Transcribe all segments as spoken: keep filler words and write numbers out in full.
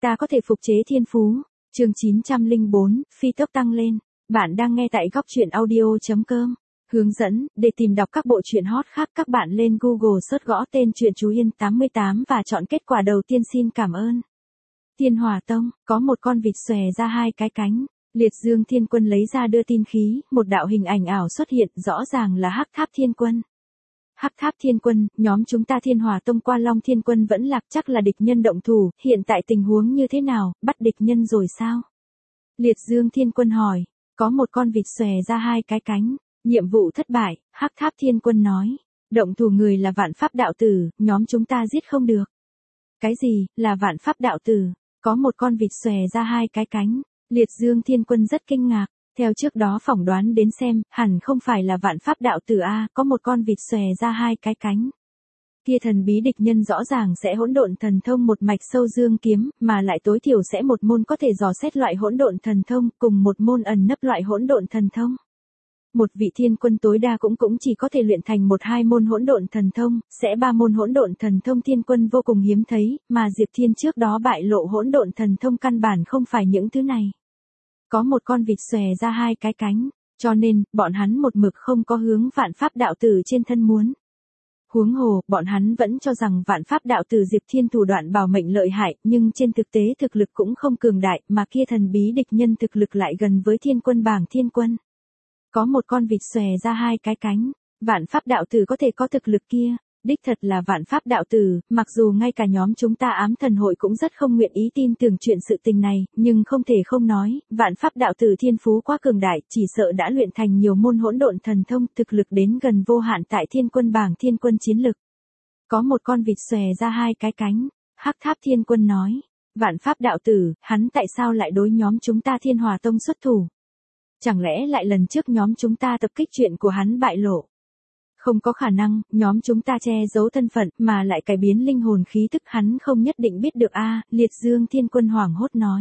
Ta có thể phục chế thiên phú. Chương chín trăm lẻ bốn, phi tốc tăng lên. Bạn đang nghe tại góc truyện audio chấm com. Hướng dẫn, để tìm đọc các bộ truyện hot khác các bạn lên Google search gõ tên truyện Chú Yên tám mươi tám và chọn kết quả đầu tiên. Xin cảm ơn. Thiên Hỏa Tông, có một con vịt xòe ra hai cái cánh. Liệt Dương Thiên Quân lấy ra đưa tin khí, một đạo hình ảnh ảo xuất hiện, rõ ràng là Hắc Tháp Thiên Quân. Hắc Tháp Thiên Quân, nhóm chúng ta Thiên Hỏa Tông qua Long Thiên Quân vẫn lạc, chắc là địch nhân động thủ, hiện tại tình huống như thế nào, bắt địch nhân rồi sao? Liệt Dương Thiên Quân hỏi, có một con vịt xòe ra hai cái cánh, nhiệm vụ thất bại, Hắc Tháp Thiên Quân nói, động thủ người là Vạn Pháp Đạo Tử, nhóm chúng ta giết không được. Cái gì, là Vạn Pháp Đạo Tử, có một con vịt xòe ra hai cái cánh, Liệt Dương Thiên Quân rất kinh ngạc. Theo trước đó phỏng đoán đến xem, hẳn không phải là Vạn Pháp Đạo Tử a, có một con vịt xòe ra hai cái cánh. Kia thần bí địch nhân rõ ràng sẽ hỗn độn thần thông một mạch sâu dương kiếm, mà lại tối thiểu sẽ một môn có thể dò xét loại hỗn độn thần thông, cùng một môn ẩn nấp loại hỗn độn thần thông. Một vị thiên quân tối đa cũng cũng chỉ có thể luyện thành một hai môn hỗn độn thần thông, sẽ ba môn hỗn độn thần thông thiên quân vô cùng hiếm thấy, mà Diệp Thiên trước đó bại lộ hỗn độn thần thông căn bản không phải những thứ này. Có một con vịt xòe ra hai cái cánh, cho nên, bọn hắn một mực không có hướng Vạn Pháp Đạo Tử trên thân muốn. Huống hồ, bọn hắn vẫn cho rằng Vạn Pháp Đạo Tử Diệp Thiên thủ đoạn bảo mệnh lợi hại, nhưng trên thực tế thực lực cũng không cường đại, mà kia thần bí địch nhân thực lực lại gần với thiên quân bảng thiên quân. Có một con vịt xòe ra hai cái cánh, Vạn Pháp Đạo Tử có thể có thực lực kia. Đích thật là Vạn Pháp Đạo Tử, mặc dù ngay cả nhóm chúng ta Ám Thần Hội cũng rất không nguyện ý tin tưởng chuyện sự tình này, nhưng không thể không nói, Vạn Pháp Đạo Tử thiên phú quá cường đại, chỉ sợ đã luyện thành nhiều môn hỗn độn thần thông, thực lực đến gần vô hạn tại thiên quân bảng thiên quân chiến lực. Có một con vịt xòe ra hai cái cánh, Hắc Tháp Thiên Quân nói, Vạn Pháp Đạo Tử, hắn tại sao lại đối nhóm chúng ta Thiên Hỏa Tông xuất thủ? Chẳng lẽ lại lần trước nhóm chúng ta tập kích chuyện của hắn bại lộ? Không có khả năng, nhóm chúng ta che giấu thân phận, mà lại cải biến linh hồn khí tức hắn không nhất định biết được a. Liệt Dương Thiên Quân hoảng hốt nói.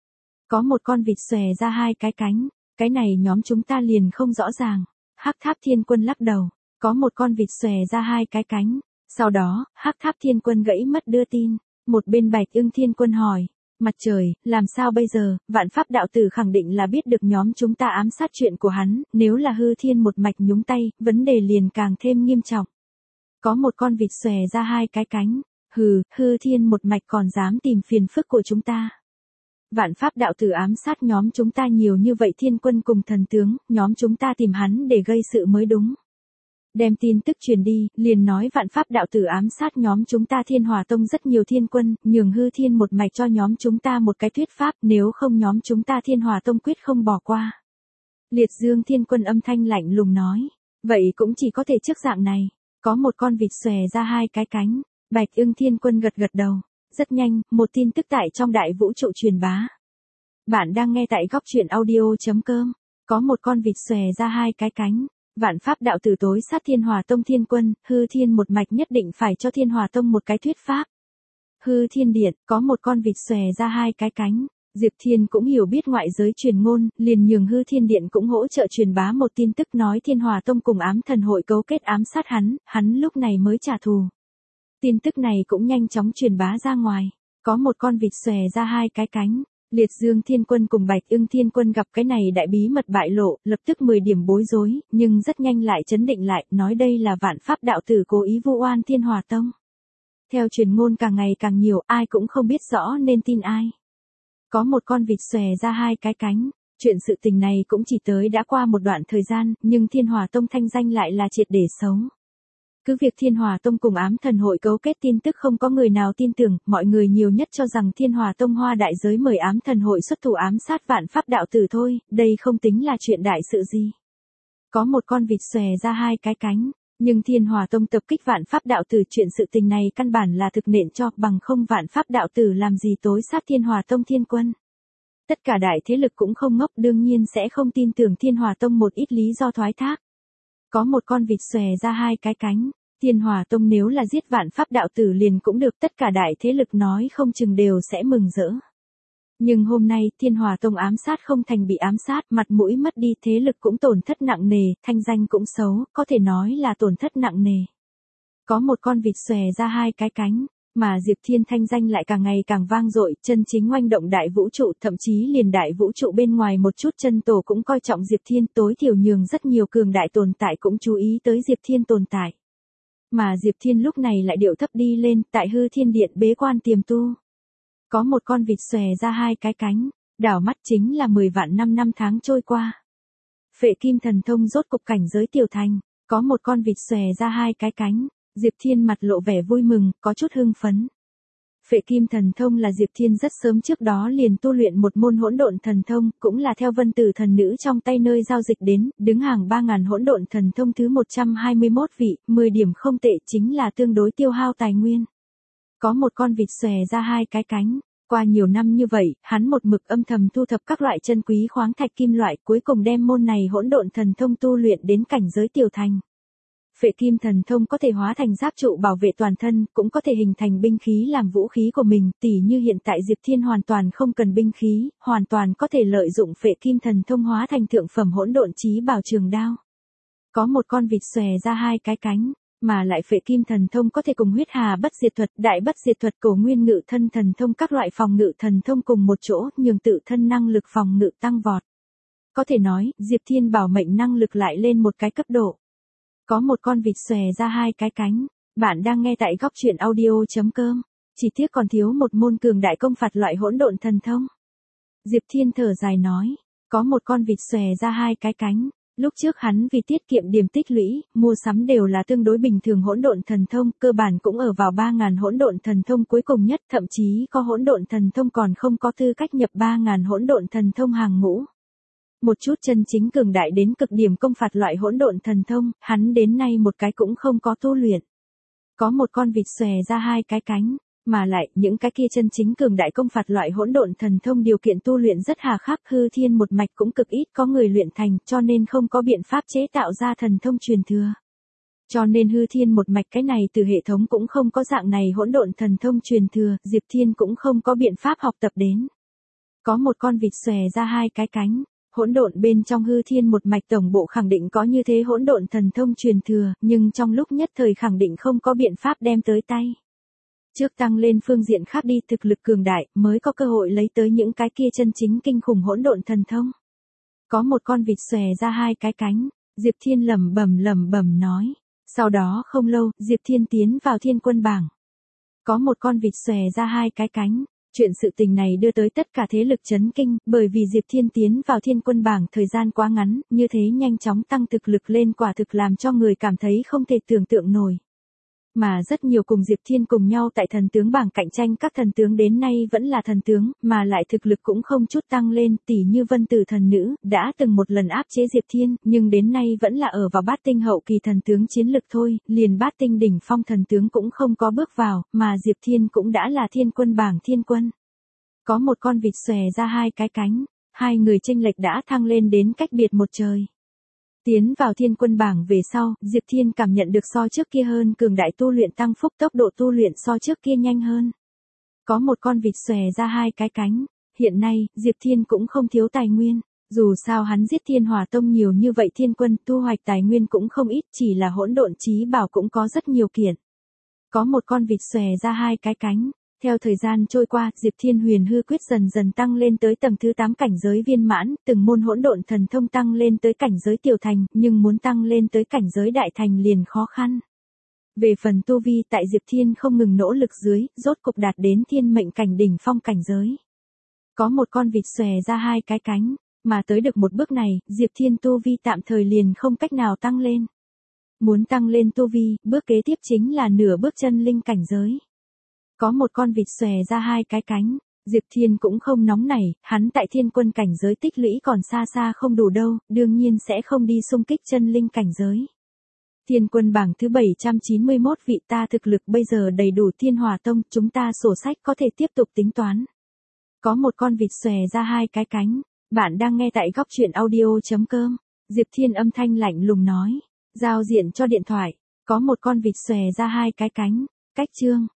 Có một con vịt xòe ra hai cái cánh, cái này nhóm chúng ta liền không rõ ràng. Hắc Tháp Thiên Quân lắc đầu, có một con vịt xòe ra hai cái cánh. Sau đó, Hắc Tháp Thiên Quân gãy mất đưa tin, một bên Bạch Ưng Thiên Quân hỏi. Mặt trời, làm sao bây giờ, Vạn Pháp Đạo Tử khẳng định là biết được nhóm chúng ta ám sát chuyện của hắn, nếu là hư thiên một mạch nhúng tay, vấn đề liền càng thêm nghiêm trọng. Có một con vịt xòe ra hai cái cánh, hừ, hư thiên một mạch còn dám tìm phiền phức của chúng ta. Vạn Pháp Đạo Tử ám sát nhóm chúng ta nhiều như vậy thiên quân cùng thần tướng, nhóm chúng ta tìm hắn để gây sự mới đúng. Đem tin tức truyền đi, liền nói Vạn Pháp Đạo Tử ám sát nhóm chúng ta Thiên Hỏa Tông rất nhiều thiên quân, nhường hư thiên một mạch cho nhóm chúng ta một cái thuyết pháp, nếu không nhóm chúng ta Thiên Hỏa Tông quyết không bỏ qua. Liệt Dương Thiên Quân âm thanh lạnh lùng nói, vậy cũng chỉ có thể trước dạng này, có một con vịt xòe ra hai cái cánh, Bạch Ưng Thiên Quân gật gật đầu, rất nhanh, một tin tức tại trong đại vũ trụ truyền bá. Bạn đang nghe tại góc truyện audio chấm com, có một con vịt xòe ra hai cái cánh. Vạn Pháp Đạo Tử tối sát Thiên Hỏa Tông thiên quân, hư thiên một mạch nhất định phải cho Thiên Hỏa Tông một cái thuyết pháp. Hư thiên điện, có một con vịt xòe ra hai cái cánh, Diệp Thiên cũng hiểu biết ngoại giới truyền ngôn, liền nhường hư thiên điện cũng hỗ trợ truyền bá một tin tức nói Thiên Hỏa Tông cùng Ám Thần Hội cấu kết ám sát hắn, hắn lúc này mới trả thù. Tin tức này cũng nhanh chóng truyền bá ra ngoài, có một con vịt xòe ra hai cái cánh. Liệt Dương Thiên Quân cùng Bạch Ưng Thiên Quân gặp cái này đại bí mật bại lộ, lập tức mười điểm bối rối, nhưng rất nhanh lại chấn định lại, nói đây là Vạn Pháp Đạo Tử cố ý vu oan Thiên Hỏa Tông. Theo truyền ngôn càng ngày càng nhiều, ai cũng không biết rõ nên tin ai. Có một con vịt xòe ra hai cái cánh, chuyện sự tình này cũng chỉ tới đã qua một đoạn thời gian, nhưng Thiên Hỏa Tông thanh danh lại là triệt để xấu. Cứ việc Thiên Hỏa Tông cùng Ám Thần Hội cấu kết tin tức không có người nào tin tưởng, mọi người nhiều nhất cho rằng Thiên Hỏa Tông hoa đại giới mời Ám Thần Hội xuất thủ ám sát Vạn Pháp Đạo Tử thôi, đây không tính là chuyện đại sự gì. Có một con vịt xòe ra hai cái cánh, nhưng Thiên Hỏa Tông tập kích Vạn Pháp Đạo Tử chuyện sự tình này căn bản là thực nện cho, bằng không Vạn Pháp Đạo Tử làm gì tối sát Thiên Hỏa Tông thiên quân. Tất cả đại thế lực cũng không ngốc, đương nhiên sẽ không tin tưởng Thiên Hỏa Tông một ít lý do thoái thác. Có một con vịt xòe ra hai cái cánh, Thiên Hỏa Tông nếu là giết Vạn Pháp Đạo Tử liền cũng được, tất cả đại thế lực nói không chừng đều sẽ mừng rỡ. Nhưng hôm nay, Thiên Hỏa Tông ám sát không thành bị ám sát, mặt mũi mất đi, thế lực cũng tổn thất nặng nề, thanh danh cũng xấu, có thể nói là tổn thất nặng nề. Có một con vịt xòe ra hai cái cánh, Mà Diệp Thiên thanh danh lại càng ngày càng vang dội, chân chính oanh động đại vũ trụ, thậm chí liền đại vũ trụ bên ngoài một chút chân tổ cũng coi trọng Diệp Thiên, tối thiểu nhường rất nhiều cường đại tồn tại cũng chú ý tới Diệp Thiên tồn tại. Mà Diệp Thiên lúc này lại điệu thấp đi lên, tại hư thiên điện bế quan tiềm tu. Có một con vịt xòe ra hai cái cánh, đảo mắt chính là mười vạn năm năm tháng trôi qua. Phệ kim thần thông rốt cục cảnh giới tiểu thành, có một con vịt xòe ra hai cái cánh, Diệp Thiên mặt lộ vẻ vui mừng, có chút hưng phấn. Phệ kim thần thông là Diệp Thiên rất sớm trước đó liền tu luyện một môn hỗn độn thần thông, cũng là theo vân tử thần nữ trong tay nơi giao dịch đến, đứng hàng ba ngàn hỗn độn thần thông thứ một trăm hai mươi mốt vị, mười điểm không tệ, chính là tương đối tiêu hao tài nguyên. Có một con vịt xòe ra hai cái cánh, qua nhiều năm như vậy, hắn một mực âm thầm thu thập các loại chân quý khoáng thạch kim loại, cuối cùng đem môn này hỗn độn thần thông tu luyện đến cảnh giới tiểu thành. Phệ kim thần thông có thể hóa thành giáp trụ bảo vệ toàn thân, cũng có thể hình thành binh khí làm vũ khí của mình, tỉ như hiện tại Diệp Thiên hoàn toàn không cần binh khí, hoàn toàn có thể lợi dụng phệ kim thần thông hóa thành thượng phẩm hỗn độn chí bảo trường đao. Có một con vịt xòe ra hai cái cánh, mà lại phệ kim thần thông có thể cùng huyết hà bất diệt thuật, đại bất diệt thuật, cổ nguyên ngự thân thần thông các loại phòng ngự thần thông cùng một chỗ, nhường tự thân năng lực phòng ngự tăng vọt. Có thể nói, Diệp Thiên bảo mệnh năng lực lại lên một cái cấp độ. Có một con vịt xòe ra hai cái cánh, bạn đang nghe tại góc truyện audio.com, chỉ tiếc còn thiếu một môn cường đại công phạt loại hỗn độn thần thông. Diệp Thiên thở dài nói, có một con vịt xòe ra hai cái cánh, lúc trước hắn vì tiết kiệm điểm tích lũy, mua sắm đều là tương đối bình thường hỗn độn thần thông, cơ bản cũng ở vào ba ngàn hỗn độn thần thông cuối cùng nhất, thậm chí có hỗn độn thần thông còn không có tư cách nhập ba ngàn hỗn độn thần thông hàng ngũ. Một chút chân chính cường đại đến cực điểm công phạt loại hỗn độn thần thông, hắn đến nay một cái cũng không có tu luyện. Có một con vịt xòe ra hai cái cánh, mà lại những cái kia chân chính cường đại công phạt loại hỗn độn thần thông điều kiện tu luyện rất hà khắc, hư thiên một mạch cũng cực ít có người luyện thành, cho nên không có biện pháp chế tạo ra thần thông truyền thừa. Cho nên hư thiên một mạch cái này từ hệ thống cũng không có dạng này hỗn độn thần thông truyền thừa, Diệp Thiên cũng không có biện pháp học tập đến. Có một con vịt xòe ra hai cái cánh. Hỗn độn bên trong hư thiên một mạch tổng bộ khẳng định có như thế hỗn độn thần thông truyền thừa, nhưng trong lúc nhất thời khẳng định không có biện pháp đem tới tay. Trước tăng lên phương diện khác đi, thực lực cường đại, mới có cơ hội lấy tới những cái kia chân chính kinh khủng hỗn độn thần thông. Có một con vịt xòe ra hai cái cánh, Diệp Thiên lẩm bẩm lẩm bẩm nói. Sau đó không lâu, Diệp Thiên tiến vào thiên quân bảng. Có một con vịt xòe ra hai cái cánh. Chuyện sự tình này đưa tới tất cả thế lực chấn kinh, bởi vì Diệp Thiên tiến vào thiên quân bảng thời gian quá ngắn, như thế nhanh chóng tăng thực lực lên quả thực làm cho người cảm thấy không thể tưởng tượng nổi. Mà rất nhiều cùng Diệp Thiên cùng nhau tại thần tướng bảng cạnh tranh, các thần tướng đến nay vẫn là thần tướng, mà lại thực lực cũng không chút tăng lên, tỉ như vân tử thần nữ, đã từng một lần áp chế Diệp Thiên, nhưng đến nay vẫn là ở vào bát tinh hậu kỳ thần tướng chiến lực thôi, liền bát tinh đỉnh phong thần tướng cũng không có bước vào, mà Diệp Thiên cũng đã là thiên quân bảng thiên quân. Có một con vịt xòe ra hai cái cánh, hai người chênh lệch đã thăng lên đến cách biệt một trời. Tiến vào thiên quân bảng về sau, Diệp Thiên cảm nhận được so trước kia hơn cường đại tu luyện tăng phúc, tốc độ tu luyện so trước kia nhanh hơn. Có một con vịt xòe ra hai cái cánh, hiện nay, Diệp Thiên cũng không thiếu tài nguyên, dù sao hắn giết Thiên Hỏa Tông nhiều như vậy thiên quân, thu hoạch tài nguyên cũng không ít, chỉ là hỗn độn chí bảo cũng có rất nhiều kiện. Có một con vịt xòe ra hai cái cánh. Theo thời gian trôi qua, Diệp Thiên huyền hư quyết dần dần tăng lên tới tầng thứ tám cảnh giới viên mãn, từng môn hỗn độn thần thông tăng lên tới cảnh giới tiểu thành, nhưng muốn tăng lên tới cảnh giới đại thành liền khó khăn. Về phần tu vi tại Diệp Thiên không ngừng nỗ lực dưới, rốt cục đạt đến thiên mệnh cảnh đỉnh phong cảnh giới. Có một con vịt xòe ra hai cái cánh, mà tới được một bước này, Diệp Thiên tu vi tạm thời liền không cách nào tăng lên. Muốn tăng lên tu vi, bước kế tiếp chính là nửa bước chân linh cảnh giới. Có một con vịt xòe ra hai cái cánh, Diệp Thiên cũng không nóng nảy, hắn tại thiên quân cảnh giới tích lũy còn xa xa không đủ đâu, đương nhiên sẽ không đi xung kích chân linh cảnh giới. Thiên quân bảng thứ bảy trăm chín mươi mốt vị, ta thực lực bây giờ đầy đủ Thiên Hỏa Tông, chúng ta sổ sách có thể tiếp tục tính toán. Có một con vịt xòe ra hai cái cánh, bạn đang nghe tại góc truyện audio.com, Diệp Thiên âm thanh lạnh lùng nói, giao diện cho điện thoại, có một con vịt xòe ra hai cái cánh, cách chương.